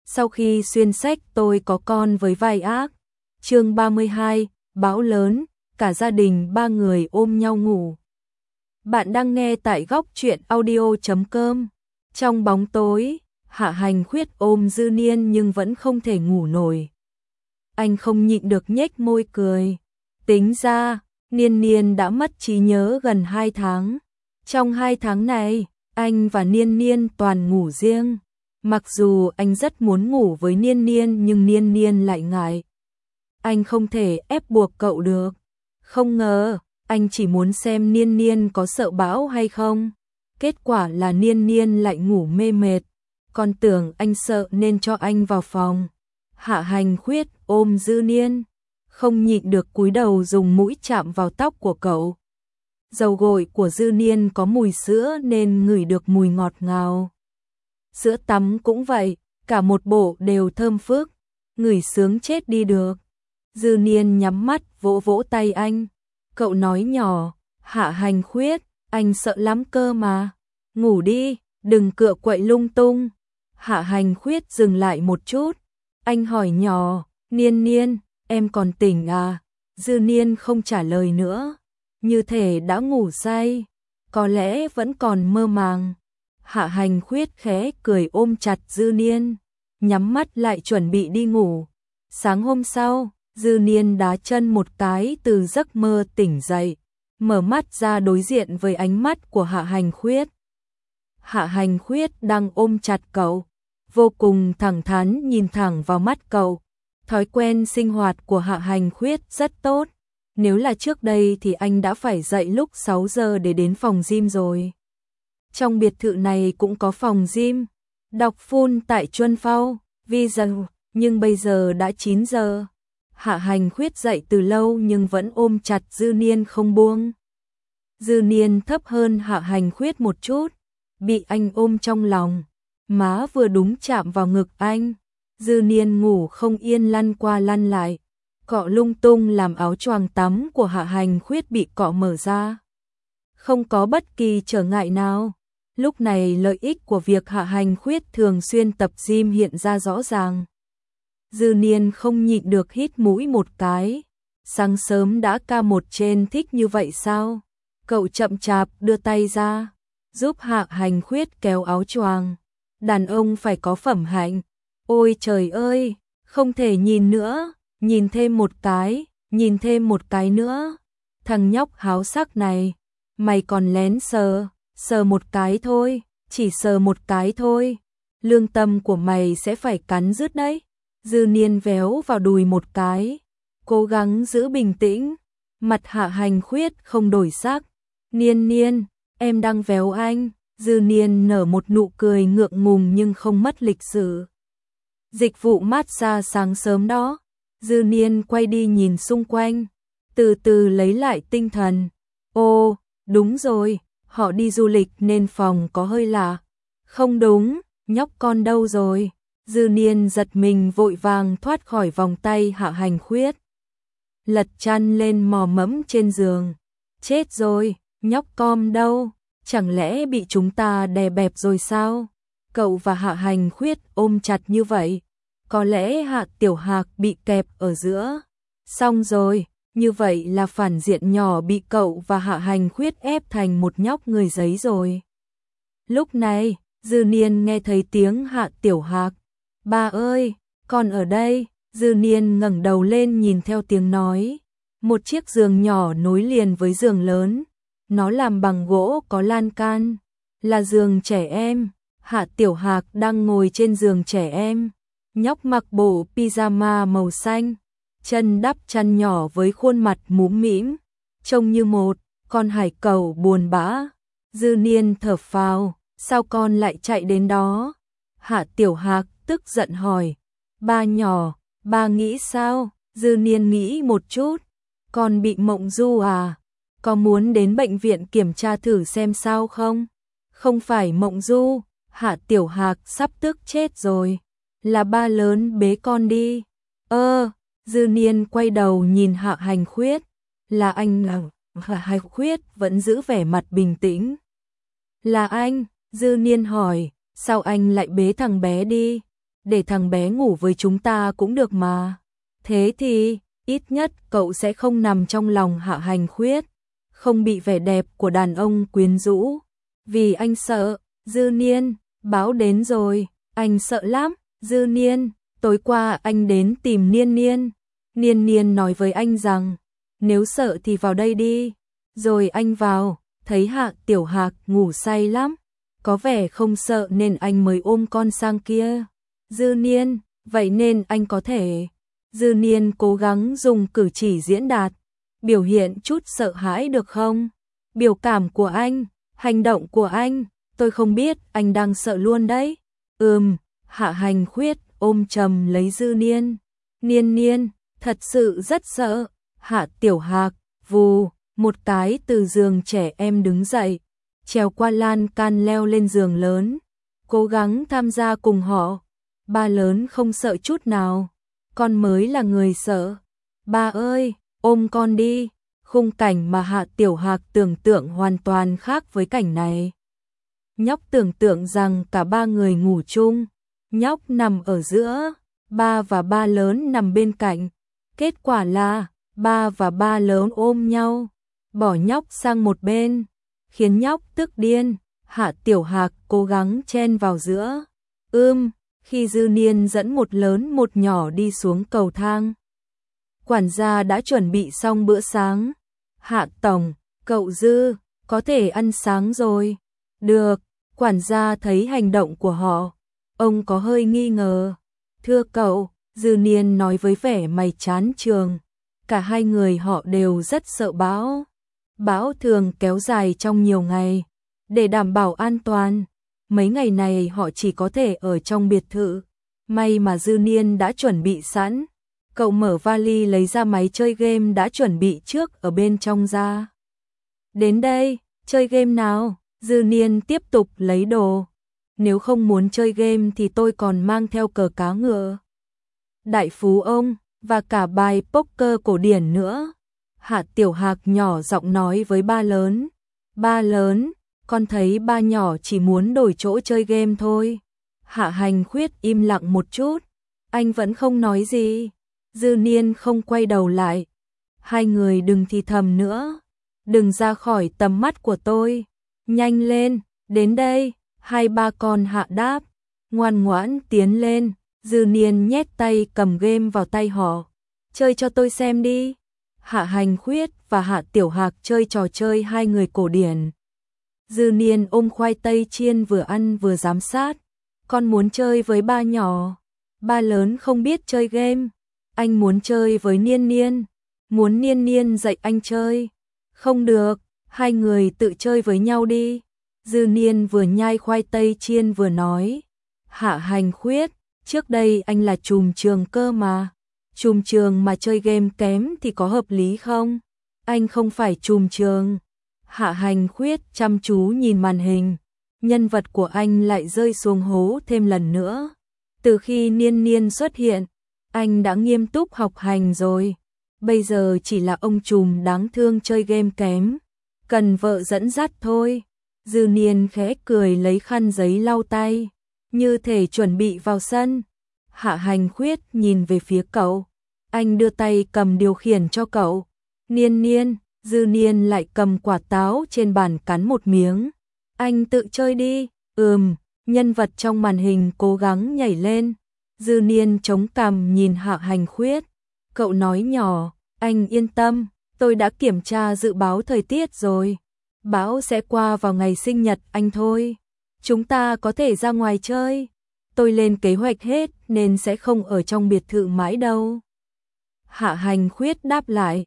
Sau khi xuyên sách tôi có con với vai ác. Chương 32, bão lớn, cả gia đình 3 người ôm nhau ngủ. Bạn đang nghe tại góc truyện audio.com. Trong bóng tối, Hạ Hành Khuyết ôm Dư Niên nhưng vẫn không thể ngủ nổi. Anh không nhịn được nhếch môi cười. Tính ra, Niên Niên đã mất trí nhớ gần 2 tháng. Trong 2 tháng này, anh và Niên Niên toàn ngủ riêng. Mặc dù anh rất muốn ngủ với Niên Niên nhưng Niên Niên lại ngại. Anh không thể ép buộc cậu được. Không ngờ, anh chỉ muốn xem Niên Niên có sợ bão hay không. Kết quả là Niên Niên lại ngủ mê mệt. Còn tưởng anh sợ nên cho anh vào phòng. Hạ Hành Khuyết ôm Dư Niên, không nhịn được cúi đầu dùng mũi chạm vào tóc của cậu. Dầu gội của Dư Niên có mùi sữa nên ngửi được mùi ngọt ngào. Sữa tắm cũng vậy, cả một bộ đều thơm phức, ngửi sướng chết đi được. Dư Niên nhắm mắt vỗ vỗ tay anh. Cậu nói nhỏ, Hạ Hành Khuyết, anh sợ lắm cơ mà. Ngủ đi, đừng cựa quậy lung tung. Hạ Hành Khuyết dừng lại một chút. Anh hỏi nhỏ, Niên Niên, em còn tỉnh à? Dư Niên không trả lời nữa. Như thể đã ngủ say, có lẽ vẫn còn mơ màng. Hạ Hành Khuyết khẽ cười ôm chặt Dư Niên, nhắm mắt lại chuẩn bị đi ngủ. Sáng hôm sau, Dư Niên đá chân một cái từ giấc mơ tỉnh dậy, mở mắt ra đối diện với ánh mắt của Hạ Hành Khuyết. Hạ Hành Khuyết đang ôm chặt cậu, vô cùng thẳng thắn nhìn thẳng vào mắt cậu. Thói quen sinh hoạt của Hạ Hành Khuyết rất tốt. Nếu là trước đây thì anh đã phải dậy lúc 6 giờ để đến phòng gym rồi. Trong biệt thự này cũng có phòng gym, đọc phun tại Chuân Phao, Visa, nhưng bây giờ đã 9 giờ. Hạ Hành Khuyết dậy từ lâu nhưng vẫn ôm chặt Dư Niên không buông. Dư Niên thấp hơn Hạ Hành Khuyết một chút, bị anh ôm trong lòng, má vừa đúng chạm vào ngực anh. Dư Niên ngủ không yên lăn qua lăn lại, cọ lung tung làm áo choàng tắm của Hạ Hành Khuyết bị cọ mở ra. Không có bất kỳ trở ngại nào. Lúc này lợi ích của việc Hạ Hành Khuyết thường xuyên tập gym hiện ra rõ ràng. Dư Niên không nhịn được hít mũi một cái. Sáng sớm đã ca một trên thích như vậy sao? Cậu chậm chạp đưa tay ra, giúp Hạ Hành Khuyết kéo áo choàng. Đàn ông phải có phẩm hạnh. Ôi trời ơi, không thể nhìn nữa. Nhìn thêm một cái, nhìn thêm một cái nữa. Thằng nhóc háo sắc này, mày còn lén sờ một cái thôi, chỉ sờ một cái thôi. Lương tâm của mày sẽ phải cắn rứt đấy. Dư Niên véo vào đùi một cái, cố gắng giữ bình tĩnh. Mặt Hạ Hành Khuyết không đổi sắc. Niên Niên, em đang véo anh. Dư Niên nở một nụ cười ngượng ngùng nhưng không mất lịch sự. Dịch vụ massage sáng sớm đó. Dư Niên quay đi nhìn xung quanh, từ từ lấy lại tinh thần. Ô, đúng rồi, họ đi du lịch nên phòng có hơi lạ. Không đúng, nhóc con đâu rồi? Dư Niên giật mình vội vàng thoát khỏi vòng tay Hạ Hành Khuyết. Lật chăn lên mò mẫm trên giường. Chết rồi, nhóc con đâu? Chẳng lẽ bị chúng ta đè bẹp rồi sao? Cậu và Hạ Hành Khuyết ôm chặt như vậy. Có lẽ Hạ Tiểu Hạc bị kẹp ở giữa. Xong rồi, như vậy là phản diện nhỏ bị cậu và Hạ Hành Khuyết ép thành một nhóc người giấy rồi. Lúc này, Dư Niên nghe thấy tiếng Hạ Tiểu Hạc. Ba ơi, con ở đây. Dư Niên ngẩng đầu lên nhìn theo tiếng nói. Một chiếc giường nhỏ nối liền với giường lớn. Nó làm bằng gỗ có lan can. Là giường trẻ em. Hạ Tiểu Hạc đang ngồi trên giường trẻ em. Nhóc mặc bộ pyjama màu xanh, chân đắp chăn nhỏ với khuôn mặt mũm mĩm, trông như một con hải cẩu buồn bã. Dư Niên thở phào, sao con lại chạy đến đó? Hạ Tiểu Hạc tức giận hỏi. Ba nhỏ, ba nghĩ sao? Dư Niên nghĩ một chút. Con bị mộng du à? Có muốn đến bệnh viện kiểm tra thử xem sao không? Không phải mộng du, Hạ Tiểu Hạc sắp tức chết rồi. Là ba lớn bế con đi. Dư Niên quay đầu nhìn Hạ Hành Khuyết. Là anh à? Hạ Hành Khuyết vẫn giữ vẻ mặt bình tĩnh. Là anh, Dư Niên hỏi, sao anh lại bế thằng bé đi? để thằng bé ngủ với chúng ta cũng được mà. Thế thì, ít nhất cậu sẽ không nằm trong lòng Hạ Hành Khuyết, không bị vẻ đẹp của đàn ông quyến rũ. Vì anh sợ, Dư Niên, báo đến rồi, anh sợ lắm, Dư Niên, tối qua anh đến tìm Niên Niên. Niên Niên nói với anh rằng, nếu sợ thì vào đây đi. Rồi anh vào, thấy Hạ Tiểu Hạc ngủ say lắm, có vẻ không sợ nên anh mới ôm con sang kia. Dư Niên, vậy nên anh có thể. Dư Niên cố gắng dùng cử chỉ diễn đạt, biểu hiện chút sợ hãi được không? Biểu cảm của anh, hành động của anh, tôi không biết anh đang sợ luôn đấy. Hạ Hành Khuyết ôm chầm lấy Dư Niên. Niên Niên, thật sự rất sợ. Hạ Tiểu Hạc, vù, một cái từ giường trẻ em đứng dậy, trèo qua lan can leo lên giường lớn, cố gắng tham gia cùng họ. Ba lớn không sợ chút nào, con mới là người sợ. Ba ơi, ôm con đi. Khung cảnh mà Hạ Tiểu Hạc tưởng tượng hoàn toàn khác với cảnh này. Nhóc tưởng tượng rằng cả ba người ngủ chung, nhóc nằm ở giữa, ba và ba lớn nằm bên cạnh. Kết quả là, ba và ba lớn ôm nhau, bỏ nhóc sang một bên, khiến nhóc tức điên. Hạ Tiểu Hạc cố gắng chen vào giữa. Khi Dư Niên dẫn một lớn một nhỏ đi xuống cầu thang, quản gia đã chuẩn bị xong bữa sáng. Hạ tổng, cậu Dư, có thể ăn sáng rồi. Được, quản gia thấy hành động của họ, ông có hơi nghi ngờ. Thưa cậu, Dư Niên nói với vẻ mày chán trường. Cả hai người họ đều rất sợ bão. Bão thường kéo dài trong nhiều ngày. Để đảm bảo an toàn, mấy ngày này họ chỉ có thể ở trong biệt thự. May mà Dư Niên đã chuẩn bị sẵn. Cậu mở vali lấy ra máy chơi game đã chuẩn bị trước ở bên trong ra. Đến đây, chơi game nào? Dư Niên tiếp tục lấy đồ. Nếu không muốn chơi game thì tôi còn mang theo cờ cá ngựa, đại phú ông, và cả bài poker cổ điển nữa. Hạ Tiểu Hạc nhỏ giọng nói với ba lớn. Ba lớn, con thấy ba nhỏ chỉ muốn đổi chỗ chơi game thôi. Hạ Hành Khuyết im lặng một chút, anh vẫn không nói gì. Dư Niên không quay đầu lại. Hai người đừng thì thầm nữa, đừng ra khỏi tầm mắt của tôi. Nhanh lên, đến đây. Hai ba con Hạ đáp, ngoan ngoãn tiến lên. Dư Niên nhét tay cầm game vào tay họ. Chơi cho tôi xem đi. Hạ Hành Khuyết và Hạ Tiểu Hạc chơi trò chơi hai người cổ điển. Dư Niên ôm khoai tây chiên vừa ăn vừa giám sát. Con muốn chơi với ba nhỏ. Ba lớn không biết chơi game. Anh muốn chơi với Niên Niên. Muốn Niên Niên dạy anh chơi. Không được, hai người tự chơi với nhau đi. Dư Niên vừa nhai khoai tây chiên vừa nói. Hạ Hành Khuyết, trước đây anh là trùm trường cơ mà. Trùm trường mà chơi game kém thì có hợp lý không? Anh không phải trùm trường. Hạ Hành Khuyết chăm chú nhìn màn hình. Nhân vật của anh lại rơi xuống hố thêm lần nữa. Từ khi Niên Niên xuất hiện, anh đã nghiêm túc học hành rồi. Bây giờ chỉ là ông trùm đáng thương chơi game kém, cần vợ dẫn dắt thôi. Dư Niên khẽ cười lấy khăn giấy lau tay, như thể chuẩn bị vào sân. Hạ Hành Khuyết nhìn về phía cậu. Anh đưa tay cầm điều khiển cho cậu. Niên Niên, Dư Niên lại cầm quả táo trên bàn cắn một miếng. Anh tự chơi đi. Nhân vật trong màn hình cố gắng nhảy lên. Dư Niên chống cằm nhìn Hạ Hành Khuyết. Cậu nói nhỏ, anh yên tâm, tôi đã kiểm tra dự báo thời tiết rồi. Bão sẽ qua vào ngày sinh nhật anh thôi. Chúng ta có thể ra ngoài chơi. Tôi lên kế hoạch hết nên sẽ không ở trong biệt thự mãi đâu. Hạ Hành Khuyết đáp lại.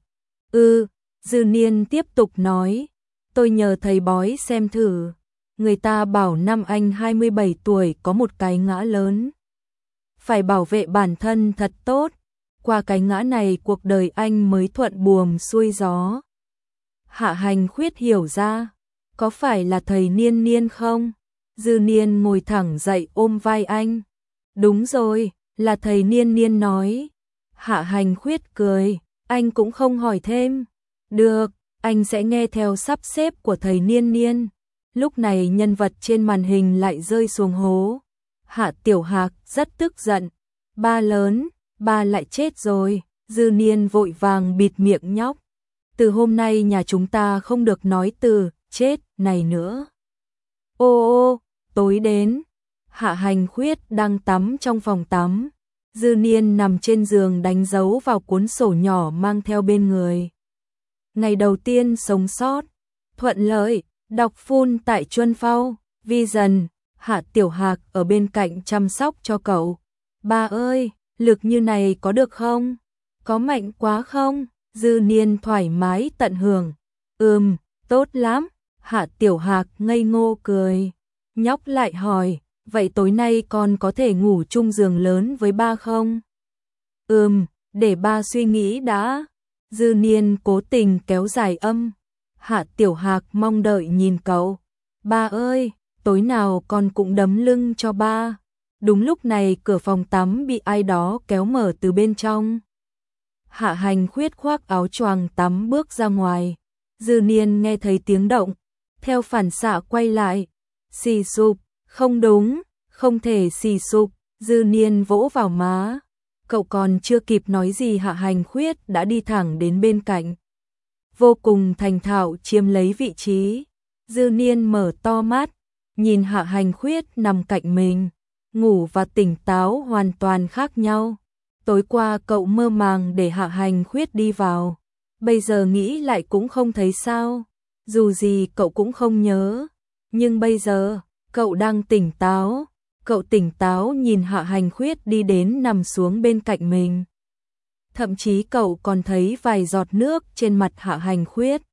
Dư Niên tiếp tục nói. Tôi nhờ thầy bói xem thử. Người ta bảo năm anh 27 tuổi có một cái ngã lớn. Phải bảo vệ bản thân thật tốt. Qua cái ngã này cuộc đời anh mới thuận buồm xuôi gió. Hạ Hành Khuyết hiểu ra. Có phải là thầy Niên Niên không? Dư Niên ngồi thẳng dậy ôm vai anh. Đúng rồi, là thầy Niên Niên nói. Hạ Hành Khuyết cười. Anh cũng không hỏi thêm. Được, anh sẽ nghe theo sắp xếp của thầy Niên Niên. Lúc này nhân vật trên màn hình lại rơi xuống hố. Hạ Tiểu Hạc rất tức giận. Ba lớn, ba lại chết rồi. Dư Niên vội vàng bịt miệng nhóc. Từ hôm nay nhà chúng ta không được nói từ chết này nữa. Ô ô, tối đến. Hạ Hành Khuyết đang tắm trong phòng tắm. Dư Niên nằm trên giường đánh dấu vào cuốn sổ nhỏ mang theo bên người. Ngày đầu tiên sống sót, thuận lợi, đọc full tại Chuân Phao, Vision. Hạ Tiểu Hạc ở bên cạnh chăm sóc cho cậu. Ba ơi, lực như này có được không? Có mạnh quá không? Dư Niên thoải mái tận hưởng. Tốt lắm. Hạ Tiểu Hạc ngây ngô cười. Nhóc lại hỏi, vậy tối nay con có thể ngủ chung giường lớn với ba không? Để ba suy nghĩ đã. Dư Niên cố tình kéo dài âm. Hạ Tiểu Hạc mong đợi nhìn cậu. Ba ơi, tối nào con cũng đấm lưng cho ba. Đúng lúc này cửa phòng tắm bị ai đó kéo mở từ bên trong. Hạ Hành Khuyết khoác áo choàng tắm bước ra ngoài. Dư Niên nghe thấy tiếng động, theo phản xạ quay lại. Xì sụp, không đúng, không thể xì sụp. Dư Niên vỗ vào má. Cậu còn chưa kịp nói gì Hạ Hành Khuyết đã đi thẳng đến bên cạnh. Vô cùng thành thạo chiếm lấy vị trí. Dư Niên mở to mắt, nhìn Hạ Hành Khuyết nằm cạnh mình. Ngủ và tỉnh táo hoàn toàn khác nhau. Tối qua cậu mơ màng để Hạ Hành Khuyết đi vào. Bây giờ nghĩ lại cũng không thấy sao. Dù gì cậu cũng không nhớ. Nhưng bây giờ, cậu đang tỉnh táo. Cậu tỉnh táo nhìn Hạ Hành Khuyết đi đến nằm xuống bên cạnh mình. Thậm chí cậu còn thấy vài giọt nước trên mặt Hạ Hành Khuyết.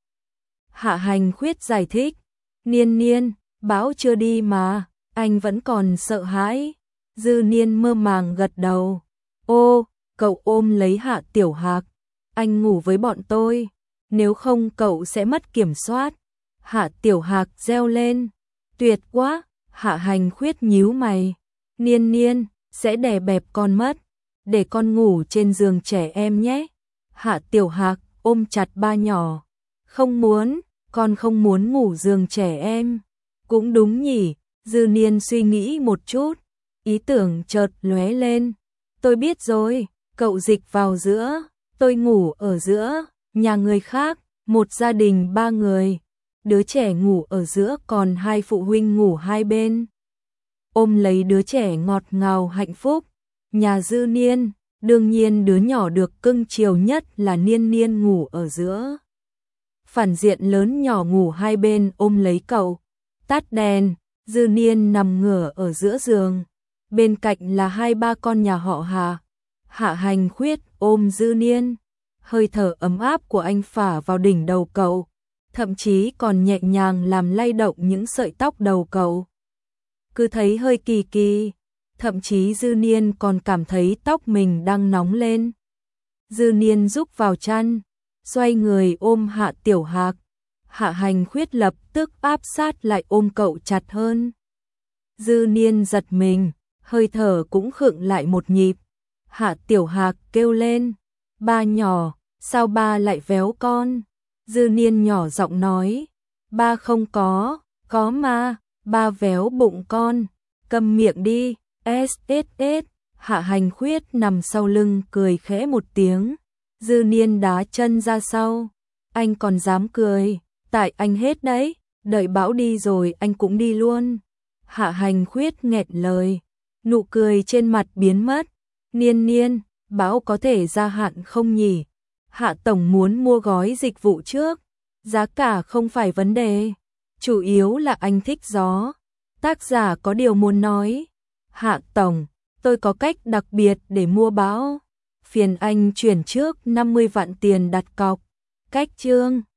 Hạ Hành Khuyết giải thích. Niên, bão chưa đi mà, anh vẫn còn sợ hãi. Dư Niên mơ màng gật đầu. Ô, cậu ôm lấy Hạ Tiểu Hạc. Anh ngủ với bọn tôi, nếu không cậu sẽ mất kiểm soát. Hạ Tiểu Hạc reo lên. Tuyệt quá. Hạ Hành Khuyết nhíu mày. Niên, sẽ đè bẹp con mất. Để con ngủ trên giường trẻ em nhé. Hạ Tiểu Hạc ôm chặt ba nhỏ. Không muốn, con không muốn ngủ giường trẻ em. Cũng đúng nhỉ. Dư Niên suy nghĩ một chút. Ý tưởng chợt lóe lên. Tôi biết rồi, cậu dịch vào giữa. Tôi ngủ ở giữa, nhà người khác, một gia đình 3 người. Đứa trẻ ngủ ở giữa còn 2 phụ huynh ngủ hai bên. Ôm lấy đứa trẻ ngọt ngào hạnh phúc. Nhà Dư Niên, đương nhiên đứa nhỏ được cưng chiều nhất là Niên ngủ ở giữa. Phản diện lớn nhỏ ngủ hai bên ôm lấy cậu. Tắt đèn, Dư Niên nằm ngửa ở giữa giường. Bên cạnh là 2-3 con nhà họ Hà. Hạ Hành Khuyết ôm Dư Niên. Hơi thở ấm áp của anh phả vào đỉnh đầu cậu. Thậm chí còn nhẹ nhàng làm lay động những sợi tóc đầu cậu. Cứ thấy hơi kỳ kỳ. Thậm chí Dư Niên còn cảm thấy tóc mình đang nóng lên. Dư Niên rúc vào chăn, xoay người ôm Hạ Tiểu Hạc. Hạ Hành Khuyết lập tức áp sát lại ôm cậu chặt hơn. Dư Niên giật mình, hơi thở cũng khựng lại một nhịp. Hạ Tiểu Hạc kêu lên. Ba nhỏ, sao ba lại véo con? Dư Niên nhỏ giọng nói. Ba không có mà, ba véo bụng con. Câm miệng đi, SSS. Hạ Hành Khuyết nằm sau lưng cười khẽ một tiếng. Dư Niên đá chân ra sau. Anh còn dám cười, tại anh hết đấy, đợi bão đi rồi anh cũng đi luôn. Hạ Hành Khuyết nghẹn lời, nụ cười trên mặt biến mất. Niên, bão có thể gia hạn không nhỉ? Hạ Tổng muốn mua gói dịch vụ trước, giá cả không phải vấn đề, chủ yếu là anh thích gió. Tác giả có điều muốn nói. Hạ Tổng, tôi có cách đặc biệt để mua bão. Phiền anh chuyển trước 50 vạn tiền đặt cọc. Cách chương